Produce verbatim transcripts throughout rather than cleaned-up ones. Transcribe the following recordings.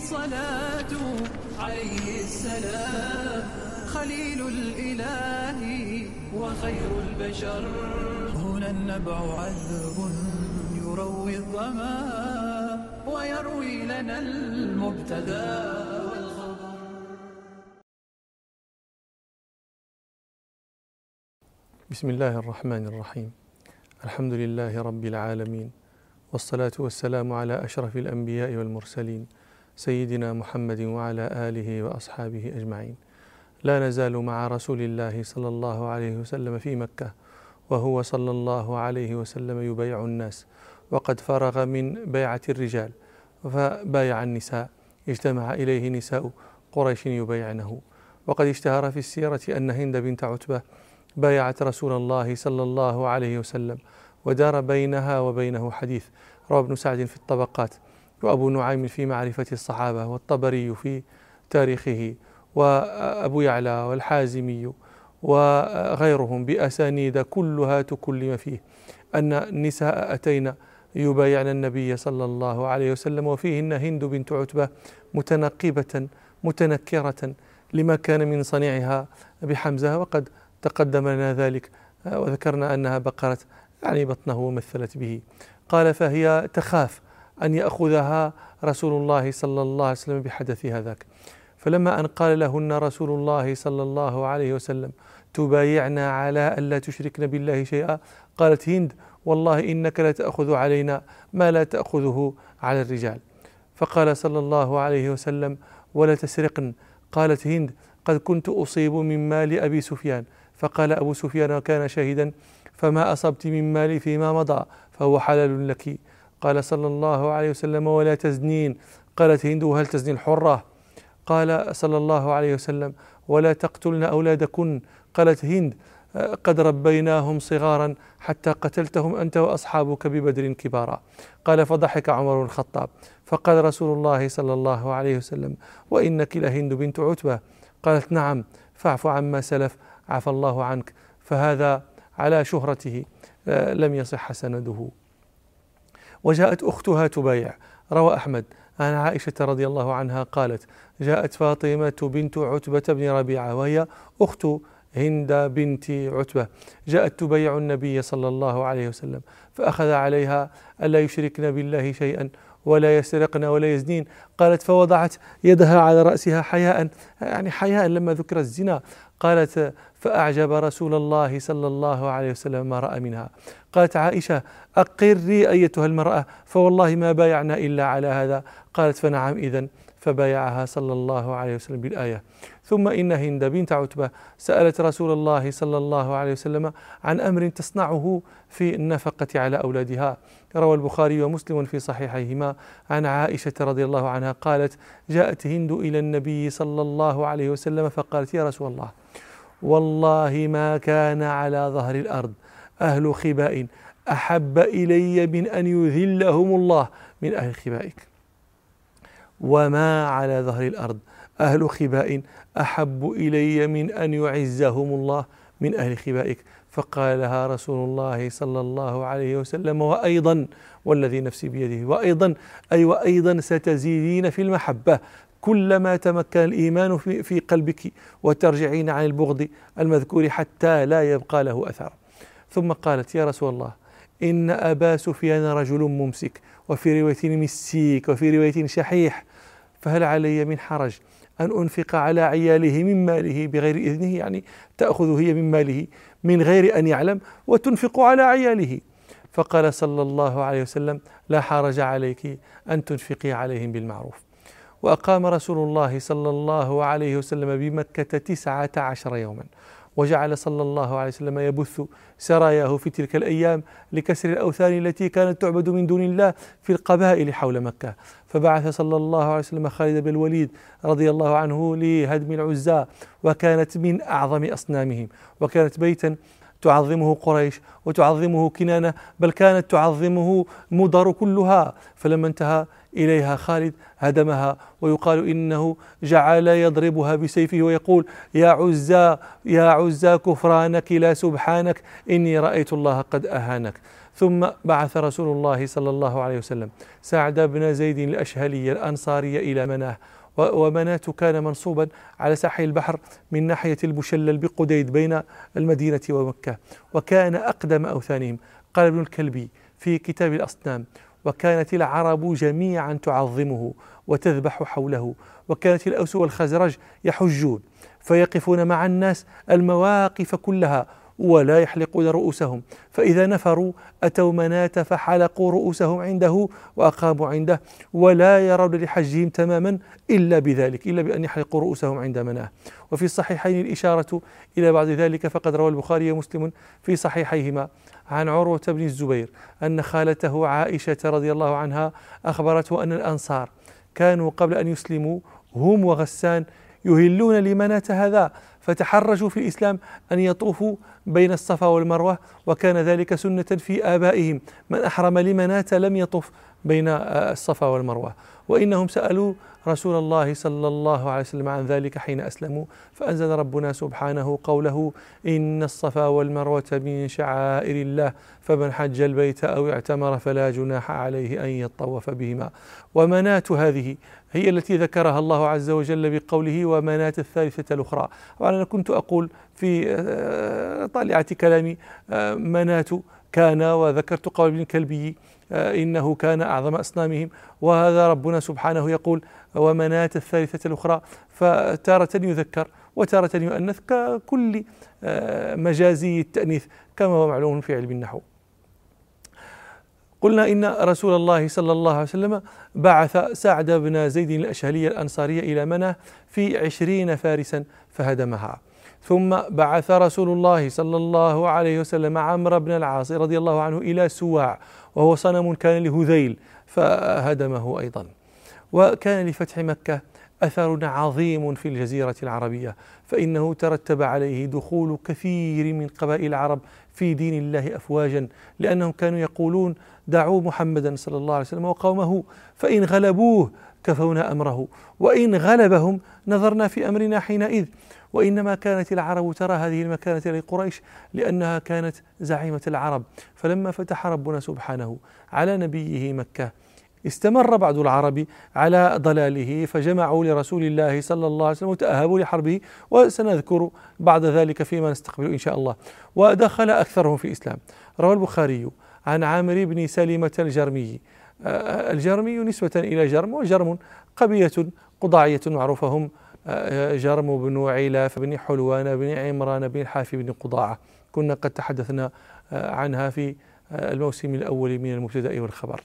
الصلاة عليه السلام، خليل الإله وخير البشر. هنا النبع عذب يروي الظما ويروي لنا المبتدى والخبر. بسم الله الرحمن الرحيم. الحمد لله رب العالمين، والصلاة والسلام على أشرف الأنبياء والمرسلين سيدنا محمد وعلى آله وأصحابه أجمعين. لا نزال مع رسول الله صلى الله عليه وسلم في مكة، وهو صلى الله عليه وسلم يبايع الناس، وقد فرغ من بيعة الرجال فبايع النساء، اجتمع إليه نساء قريش يبايعنه. وقد اشتهر في السيرة أن هند بنت عتبة بايعت رسول الله صلى الله عليه وسلم، ودار بينها وبينه حديث. روى ابن سعد في الطبقات، وأبو نعيم في معرفة الصحابة، والطبري في تاريخه، وأبو يعلى والحازمي وغيرهم بأسانيد كلها تكلم فيه أن النساء أتينا يبايعن النبي صلى الله عليه وسلم، وفيهن هند بنت عتبة متنقبة متنكرة لما كان من صنيعها بحمزة، وقد تقدم لنا ذلك وذكرنا أنها بقرت يعني بطنه ومثلت به. قال فهي تخاف أن يأخذها رسول الله صلى الله عليه وسلم بحدث هذاك. فلما أن قال لهن رسول الله صلى الله عليه وسلم تبايعنا على ألا تشركن بالله شيئا، قالت هند والله إنك لا تأخذ علينا ما لا تأخذه على الرجال. فقال صلى الله عليه وسلم ولا تسرقن. قالت هند قد كنت أصيب من مال أبي سفيان. فقال أبو سفيان وكان شاهدا فما أصبت من مالي فيما مضى فهو حلال لك. قال صلى الله عليه وسلم ولا تزنين. قالت هند وهل تزني الحرة؟ قال صلى الله عليه وسلم ولا تقتلن أولادكن. قالت هند قد ربيناهم صغارا حتى قتلتهم أنت وأصحابك ببدر كبارا. قال فضحك عمر بن الخطاب. فقال رسول الله صلى الله عليه وسلم وإنك لهند بنت عتبة؟ قالت نعم فاعف عما سلف عفى الله عنك. فهذا على شهرته لم يصح سنده. وجاءت أختها تبايع. روى أحمد عن عائشة رضي الله عنها قالت جاءت فاطمة بنت عتبة بن ربيعة وهي أخت هند بنت عتبة، جاءت تبايع النبي صلى الله عليه وسلم، فأخذ عليها ألا يشركن بالله شيئا ولا يسرقن ولا يزنين. قالت فوضعت يدها على رأسها حياء، يعني حياء لما ذكر الزنا. قالت فأعجب رسول الله صلى الله عليه وسلم ما رأى منها. قالت عائشة أقري أيتها المرأة فوالله ما بايعنا إلا على هذا. قالت فنعم إذن. فبايعها صلى الله عليه وسلم بالآية. ثم إن هند بنت عتبة سألت رسول الله صلى الله عليه وسلم عن أمر تصنعه في النفقة على أولادها. روى البخاري ومسلم في صحيحيهما عن عائشة رضي الله عنها قالت جاءت هند إلى النبي صلى الله عليه وسلم فقالت يا رسول الله والله ما كان على ظهر الأرض أهل خباء أحب إلي من أن يذلهم الله من أهل خبائك، وما على ظهر الأرض أهل خباء أحب إلي من أن يعزهم الله من أهل خبائك. فقال لها رسول الله صلى الله عليه وسلم وأيضا والذي نفسي بيده وأيضا أي وأيضا ستزيدين في المحبة كلما تمكن الإيمان في, في قلبك وترجعين عن البغض المذكور حتى لا يبقى له أثر. ثم قالت يا رسول الله إن أبا سفيان رجل ممسك، وفي رواية مسيك، وفي رواية شحيح، فهل علي من حرج أن أنفق على عياله من ماله بغير إذنه؟ يعني تأخذ هي من ماله من غير أن يعلم وتنفق على عياله. فقال صلى الله عليه وسلم لا حرج عليك أن تنفقي عليهم بالمعروف. وأقام رسول الله صلى الله عليه وسلم بمكة تسعة عشر يوما، وجعل صلى الله عليه وسلم يبث سراياه في تلك الأيام لكسر الأوثان التي كانت تعبد من دون الله في القبائل حول مكة. فبعث صلى الله عليه وسلم خالد بن الوليد رضي الله عنه لهدم العزى، وكانت من أعظم أصنامهم، وكانت بيتا تعظمه قريش وتعظمه كنانة، بل كانت تعظمه مضر كلها. فلما انتهى إليها خالد هدمها، ويقال إنه جعل يضربها بسيفه ويقول يا عزى يا عزى كفرانك لا سبحانك إني رأيت الله قد أهانك. ثم بعث رسول الله صلى الله عليه وسلم سعد بن زيد الأشهلي الأنصاري إلى مناه، ومناة كان منصوبا على ساحل البحر من ناحية المشلل بقديد بين المدينة ومكة، وكان أقدم أوثانهم. قال ابن الكلبي في كتاب الأصنام: وكانت العرب جميعا تعظمه وتذبح حوله، وكانت الأوس والخزرج يحجون فيقفون مع الناس المواقف كلها ولا يحلقون رؤوسهم، فإذا نفروا أتوا مناة فحلقوا رؤوسهم عنده وأقاموا عنده، ولا يرون لحجهم تماما إلا بذلك، إلا بأن يحلقوا رؤوسهم عند مناه. وفي الصحيحين الإشارة إلى بعد ذلك، فقد روى البخاري ومسلم في صحيحيهما عن عروة بن الزبير أن خالته عائشة رضي الله عنها أخبرته أن الأنصار كانوا قبل أن يسلموا هم وغسان يهلون لمناة هذا، فتحرجوا في الإسلام أن يطوفوا بين الصفا والمروة، وكان ذلك سنة في آبائهم، من أحرم لمناة لم يطف بين الصفا والمروة. وإنهم سألوا رسول الله صلى الله عليه وسلم عن ذلك حين أسلموا، فأنزل ربنا سبحانه قوله: إن الصفا والمروة من شعائر الله فمن حج البيت أو اعتمر فلا جناح عليه أن يطوف بهما. ومناة هذه هي التي ذكرها الله عز وجل بقوله: ومناة الثالثة الأخرى. وأنا كنت أقول في طالعة كلامي مناة كان، وذكرت قول ابن الكلبي إنه كان أعظم أصنامهم، وهذا ربنا سبحانه يقول: ومناة الثالثة الأخرى، فتارة يذكر وتارة يؤنث ككل مجازي التأنيث كما هو معلوم في علم النحو. قلنا إن رسول الله صلى الله عليه وسلم بعث سعد بن زيد الأشهلي الأنصاري إلى مناه في عشرين فارسا فهدمها. ثم بعث رسول الله صلى الله عليه وسلم عمرو بن العاص رضي الله عنه إلى سواع، وهو صنم كان لهذيل، فهدمه أيضا. وكان لفتح مكة أثر عظيم في الجزيرة العربية، فإنه ترتب عليه دخول كثير من قبائل العرب في دين الله أفواجا، لأنهم كانوا يقولون: دعوا محمدا صلى الله عليه وسلم وقومه فإن غلبوه كفونا أمره، وإن غلبهم نظرنا في أمرنا حينئذ. وإنما كانت العرب ترى هذه المكانة لقريش لأنها كانت زعيمة العرب. فلما فتح ربنا سبحانه على نبيه مكة استمر بعض العرب على ضلاله، فجمعوا لرسول الله صلى الله عليه وسلم وتأهبوا لحربه، وسنذكر بعد ذلك فيما نستقبل إن شاء الله. ودخل أكثرهم في الإسلام. روى البخاري عن عامر بن سلمة الجرمي، الجرمي نسبة إلى جرم، وجرم قبيلة قضاعية معروفة، هم جرم بن عيلاف بن حلوان بن عمران بن الحافي بن قضاعة، كنا قد تحدثنا عنها في الموسم الأول من المبتدأ والخبر.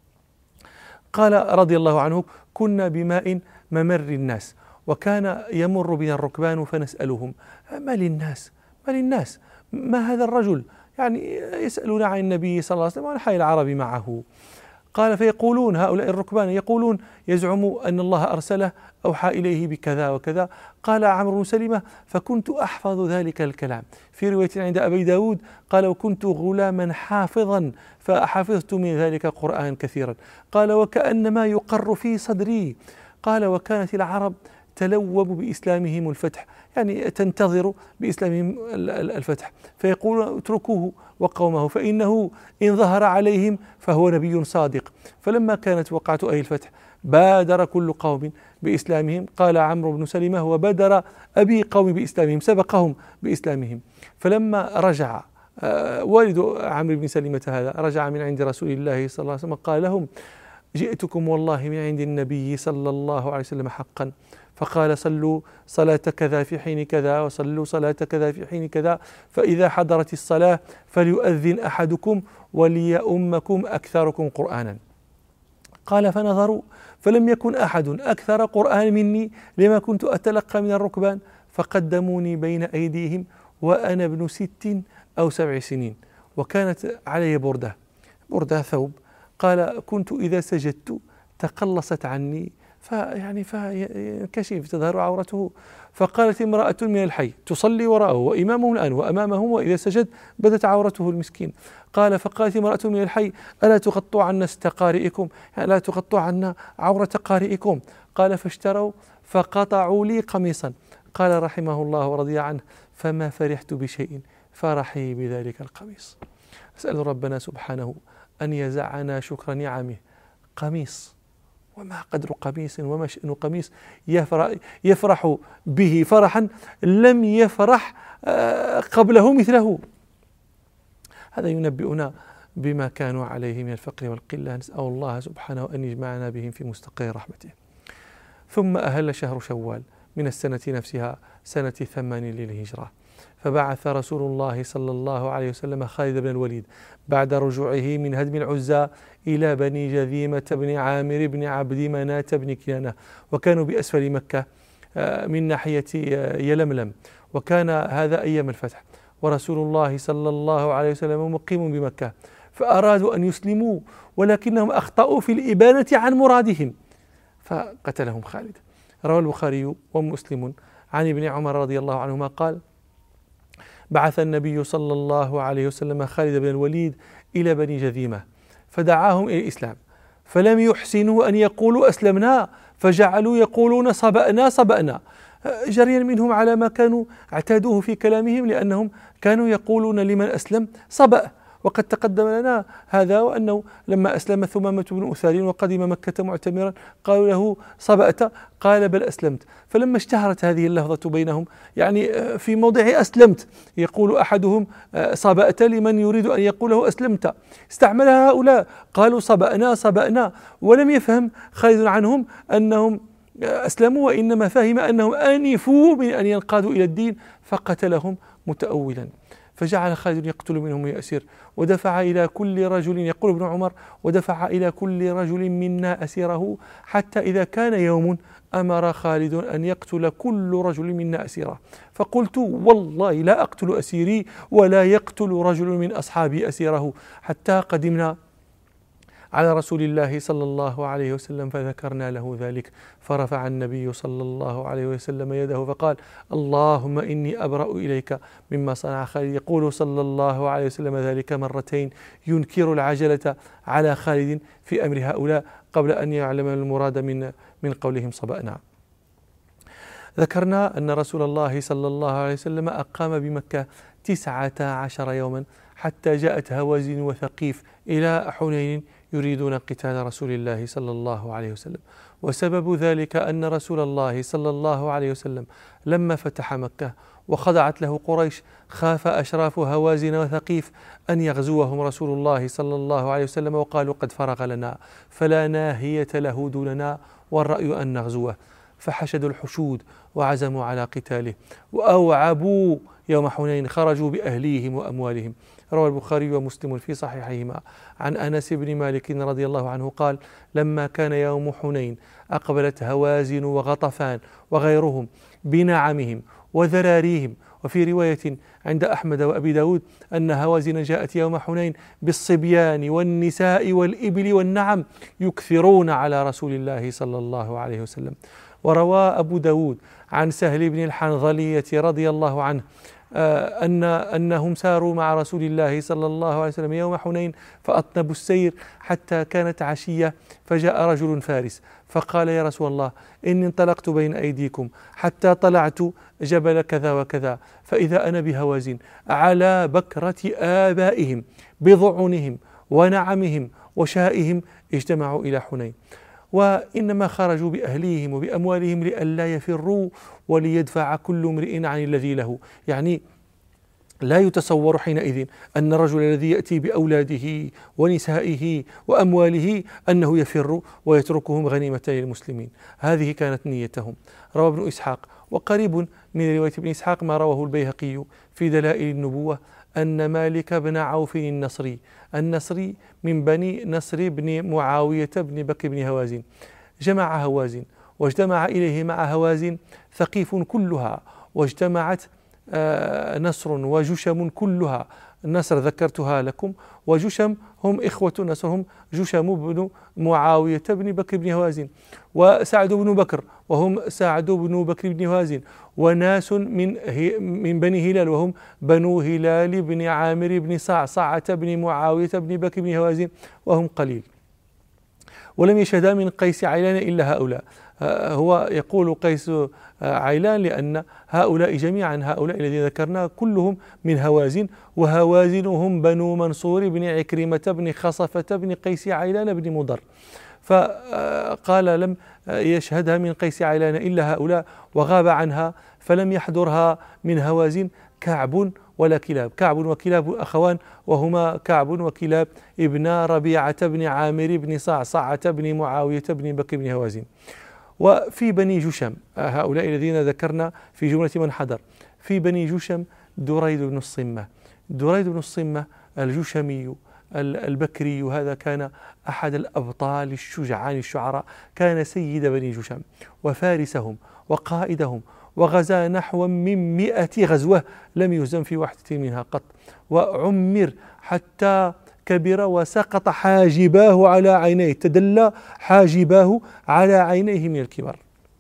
قال رضي الله عنه: كنا بماء ممر الناس، وكان يمر بنا الركبان فنسألهم: ما للناس ما للناس ما هذا الرجل؟ يعني يسألون عن النبي صلى الله عليه وسلم وعن حال العرب معه. قال: فيقولون هؤلاء الركبان يقولون يزعم أن الله أرسله أوحى إليه بكذا وكذا. قال عمرو بن سلمة: فكنت أحفظ ذلك الكلام. في رواية عند أبي داود قال: وكنت غلاما حافظا فحفظت من ذلك قرآن كثيرا. قال: وكأنما يقر في صدري. قال: وكانت العرب تلوب بإسلامهم الفتح، يعني تنتظر بإسلامهم الفتح، فيقول: اتركوه وقومه فإنه إن ظهر عليهم فهو نبي صادق. فلما كانت وقعة أهل الفتح بادر كل قوم بإسلامهم. قال عمرو بن سلمة: وبادر أبي قوم بإسلامهم، سبقهم بإسلامهم. فلما رجع والد عمرو بن سلمة هذا رجع من عند رسول الله صلى الله عليه وسلم قال لهم: جئتكم والله من عند النبي صلى الله عليه وسلم حقا، فقال: صلوا صلاة كذا في حين كذا، وصلوا صلاة كذا في حين كذا، فإذا حضرت الصلاة فليؤذن أحدكم وليؤمكم أكثركم قرآنا. قال: فنظروا فلم يكن أحد أكثر قرآن مني لما كنت أتلقى من الركبان، فقدموني بين أيديهم وأنا ابن ست أو سبع سنين، وكانت علي بردة بردة ثوب. قال: كنت إذا سجدت تقلصت عني فيعني فكشف تظهر عورته. فقالت امرأة من الحي تصلي وراءه وإمامه الآن وأمامه، وإذا سجد بدت عورته المسكين. قال: فقالت امرأة من الحي: ألا تغطوا عنا ست قارئكم، يعني لا تغطوا عنا عورة قارئكم. قال: فاشتروا فقطعوا لي قميصا. قال رحمه الله ورضي عنه: فما فرحت بشيء فرحي بذلك القميص. أسأل ربنا سبحانه أن يزعنا شكر نعمه. قميص، وما قدر قميص وما شأن قميص يفرح, يفرح به فرحا لم يفرح قبله مثله. هذا ينبئنا بما كانوا عليه من الفقر والقلة. نسأل الله سبحانه أن يجمعنا بهم في مستقر رحمته. ثم أهل شهر شوال من السنة نفسها سنة ثمان للهجرة، فبعث رسول الله صلى الله عليه وسلم خالد بن الوليد بعد رجوعه من هدم العزى إلى بني جذيمة بن عامر بن عبد مناة بن كنانة، وكانوا بأسفل مكة من ناحية يلملم، وكان هذا أيام الفتح، ورسول الله صلى الله عليه وسلم مقيم بمكة، فأرادوا أن يسلموا ولكنهم أخطأوا في الإبانة عن مرادهم فقتلهم خالد. روى البخاري ومسلم عن ابن عمر رضي الله عنهما قال: بعث النبي صلى الله عليه وسلم خالد بن الوليد إلى بني جذيمة فدعاهم إلى الإسلام، فلم يحسنوا أن يقولوا أسلمنا، فجعلوا يقولون صبأنا صبأنا، جريا منهم على ما كانوا اعتادوه في كلامهم، لأنهم كانوا يقولون لمن أسلم صبأ. وقد تقدم لنا هذا، وأنه لما أسلم ثمامة بن أثال وقدم مكة معتمرا قالوا له: صبأت؟ قال: بل أسلمت. فلما اشتهرت هذه اللفظة بينهم، يعني في موضع أسلمت، يقول أحدهم صبأت لمن يريد أن يقوله أسلمت، استعملها هؤلاء قالوا صبأنا صبأنا، ولم يفهم خالد عنهم أنهم أسلموا، وإنما فهم أنهم آنفوا من أن ينقادوا إلى الدين، فقتلهم متأولا. فجعل خالد يقتل منهم يأسر، ودفع إلى كل رجل، يقول ابن عمر: ودفع إلى كل رجل منا أسيره، حتى إذا كان يوم أمر خالد أن يقتل كل رجل منا أسيره، فقلت: والله لا أقتل أسيري ولا يقتل رجل من أصحابي أسيره، حتى قدمنا على رسول الله صلى الله عليه وسلم فذكرنا له ذلك، فرفع النبي صلى الله عليه وسلم يده فقال: اللهم إني أبرأ إليك مما صنع خالد. يقول صلى الله عليه وسلم ذلك مرتين، ينكر العجلة على خالد في أمر هؤلاء قبل أن يعلم المراد من من قولهم صبأنا. ذكرنا أن رسول الله صلى الله عليه وسلم أقام بمكة تسعة عشر يوما حتى جاءت هوازن وثقيف إلى حنين يريدون قتال رسول الله صلى الله عليه وسلم. وسبب ذلك أن رسول الله صلى الله عليه وسلم لما فتح مكة وخضعت له قريش، خاف أشراف هوازن وثقيف أن يغزوهم رسول الله صلى الله عليه وسلم، وقالوا: قد فرغ لنا فلا ناهية له دوننا، والرأي أن نغزوه. فحشدوا الحشود وعزموا على قتاله، وأوعبوا يوم حنين، خرجوا بأهليهم وأموالهم. روى البخاري ومسلم في صحيحيهما عن أنس بن مالك رضي الله عنه قال: لما كان يوم حنين أقبلت هوازن وغطفان وغيرهم بنعمهم وذراريهم. وفي رواية عند أحمد وأبي داود أن هوازن جاءت يوم حنين بالصبيان والنساء والإبل والنعم يكثرون على رسول الله صلى الله عليه وسلم. وروى أبو داود عن سهل بن الحنظلية رضي الله عنه أن أنهم ساروا مع رسول الله صلى الله عليه وسلم يوم حنين فأطنبوا السير حتى كانت عشية، فجاء رجل فارس فقال: يا رسول الله، إني انطلقت بين أيديكم حتى طلعت جبل كذا وكذا، فإذا أنا بهوازن على بكرة آبائهم بضعنهم ونعمهم وشائهم اجتمعوا إلى حنين، وإنما خرجوا بأهليهم وبأموالهم لئلا يفروا وليدفع كل امرئ عن الذي له. يعني لا يتصور حينئذ أن الرجل الذي يأتي بأولاده ونسائه وأمواله أنه يفر ويتركهم غنيمة للمسلمين. هذه كانت نيتهم. روى ابن إسحاق وقريب من رواية ابن إسحاق ما رواه البيهقي في دلائل النبوة أن مالك بن عوف النصري النصري من بني نصر بن معاوية بن بكر بن هوازن جمع هوازن، واجتمع إليه مع هوازن ثقيف كلها، واجتمعت آه نصر وجشم كلها. نصر ذكرتها لكم، وجشم هم إخوة نصر، هم جشم بن معاوية بن بكر بن هوازن، وسعد بن بكر وهم سعد بن بكر بن هوازن، وناس من من بني هلال وهم بنو هلال بن عامر بن صعصعة بن معاوية بن بكر بن هوازن وهم قليل. ولم يشهدا من قيس عيلان إلا هؤلاء. هو يقول قيس عيلان لأن هؤلاء جميعا، هؤلاء الذين ذكرنا كلهم من هوازن، وهوازنهم بنو منصور بن عكرمة بن خصفة بن قيس عيلان بن مضر. فقال لم يشهدها من قيس عيلان إلا هؤلاء، وغاب عنها فلم يحضرها من هوازن كعب ولا كلاب. كعب وكلاب أخوان، وهما كعب وكلاب ابن ربيعة بن عامر بن صعصعة بن معاوية بن بكر بن هوازن. وفي بني جشم، هؤلاء الذين ذكرنا في جملة من حضر، في بني جشم دريد بن الصمة. دريد بن الصمة الجشمي البكري، هذا كان أحد الأبطال الشجعان الشعراء، كان سيد بني جشم وفارسهم وقائدهم، وغزا نحو من مئة غزوة لم يهزم في واحدة منها قط، وعمر حتى كبر وسقط حاجباه على عينيه، تدلى حاجباه على عينيه من الكبر.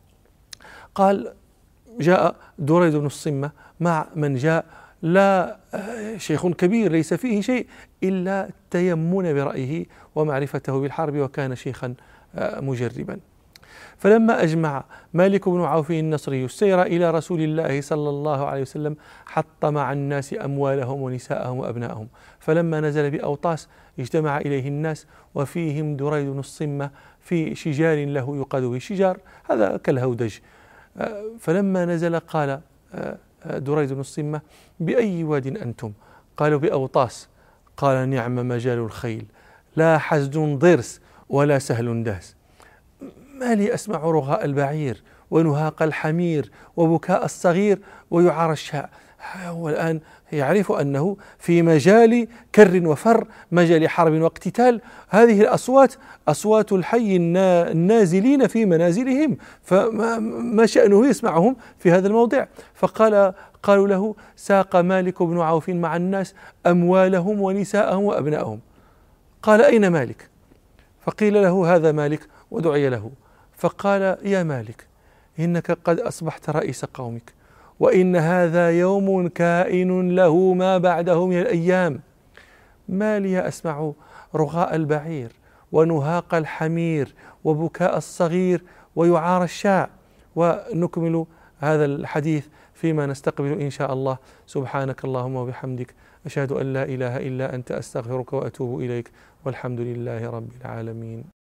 قال جاء دريد بن الصمة مع من جاء، لا شيخ كبير ليس فيه شيء إلا التيمن برأيه ومعرفته بالحرب، وكان شيخا مجربا. فلما أجمع مالك بن عوف النصري السير إلى رسول الله صلى الله عليه وسلم حط مع الناس أموالهم ونساءهم وأبنائهم. فلما نزل بأوطاس اجتمع إليه الناس، وفيهم دريد بن الصمة في شجار له يقاد به، شجار هذا كالهودج. فلما نزل قال دريد بن الصمة: بأي واد أنتم؟ قالوا: بأوطاس. قال: نعم مجال الخيل، لا حزن ضرس ولا سهل دهس. ما لي أسمع رغاء البعير ونهاق الحمير وبكاء الصغير ويعار الشاء. هو الآن يعرف أنه في مجال كر وفر، مجال حرب واقتتال. هذه الأصوات أصوات الحي النازلين في منازلهم، فما شأنه يسمعهم في هذا الموضع؟ فقال قالوا له: ساق مالك بن عوف مع الناس أموالهم ونساءهم وأبنائهم. قال: أين مالك؟ فقيل له: هذا مالك، ودعي له. فقال: يا مالك، إنك قد أصبحت رئيس قومك، وإن هذا يوم كائن له ما بعده من الأيام. ما لي أسمع رغاء البعير ونهاق الحمير وبكاء الصغير ويعار الشاء. ونكمل هذا الحديث فيما نستقبل إن شاء الله. سبحانك اللهم وبحمدك، أشهد أن لا إله إلا أنت، أستغفرك وأتوب إليك، والحمد لله رب العالمين.